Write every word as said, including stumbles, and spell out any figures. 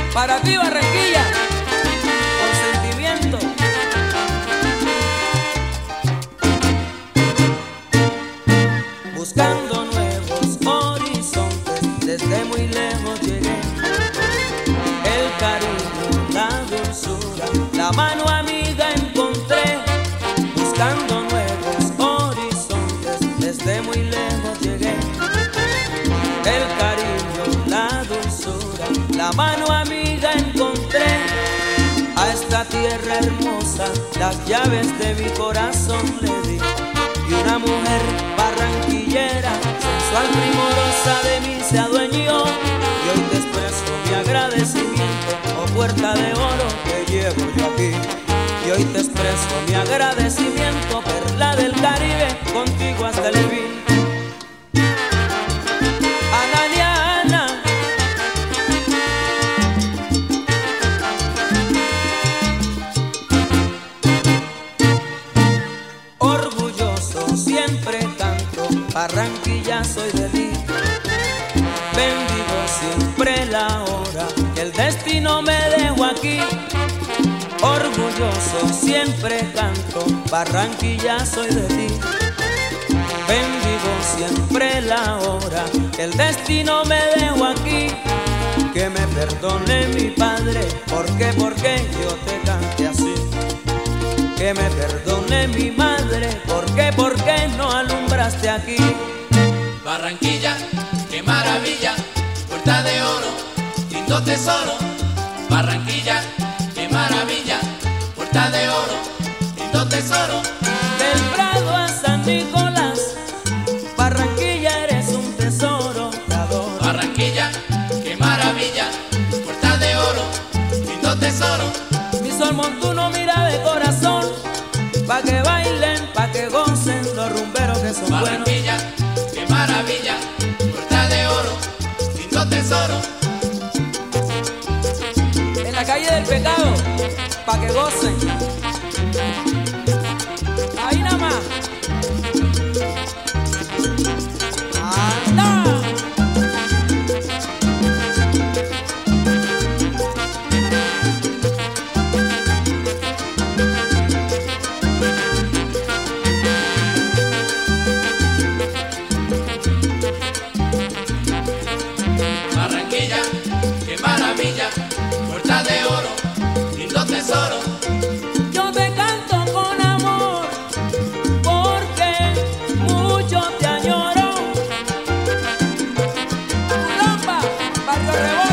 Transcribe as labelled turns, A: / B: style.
A: Para ti, Barranquilla, con sentimiento. Buscando nuevos horizontes, desde muy lejos llegué. El cariño, la dulzura, la mano amiga encontré. Buscando nuevos horizontes, desde muy lejos llegué. El cariño, la dulzura, la mano amiga encontré. A esta tierra hermosa las llaves de mi corazón le di. Y una mujer barranquillera, sensual, primorosa, de mí se adueñó. Y hoy te expreso mi agradecimiento, oh puerta de oro que llevo yo aquí. Y hoy te expreso mi agradecimiento, perla del Caribe, contigo hasta el fin. Siempre canto, Barranquilla soy de ti. Bendigo siempre la hora que el destino me dejó aquí. Orgulloso siempre canto, Barranquilla soy de ti. Bendigo siempre la hora que el destino me dejó aquí. Que me perdone mi padre, porque, porque yo te cante así. Que me perdone mi madre, porque, porque no alumbraste aquí.
B: Barranquilla, qué maravilla, puerta de oro, lindo tesoro. Barranquilla, qué maravilla, puerta de oro, lindo tesoro.
A: Del Prado a San Nicolás, Barranquilla eres un tesoro, te adoro.
B: Barranquilla, qué maravilla, puerta de oro, lindo tesoro.
A: Mi sol montuno mira de corazón, pa' que bailen, pa' que gocen los rumberos que son
B: Barranquilla,
A: buenos.
B: qué maravilla, puerta de oro, lindo tesoro.
A: En la calle del pecado, pa' que gocen. Ahí nada más. ¡Anda!
B: Barranquilla, qué maravilla, puerta de oro, lindo tesoro.
A: Yo te canto con amor, porque mucho te añoro. Culamba, Barrio Rebol.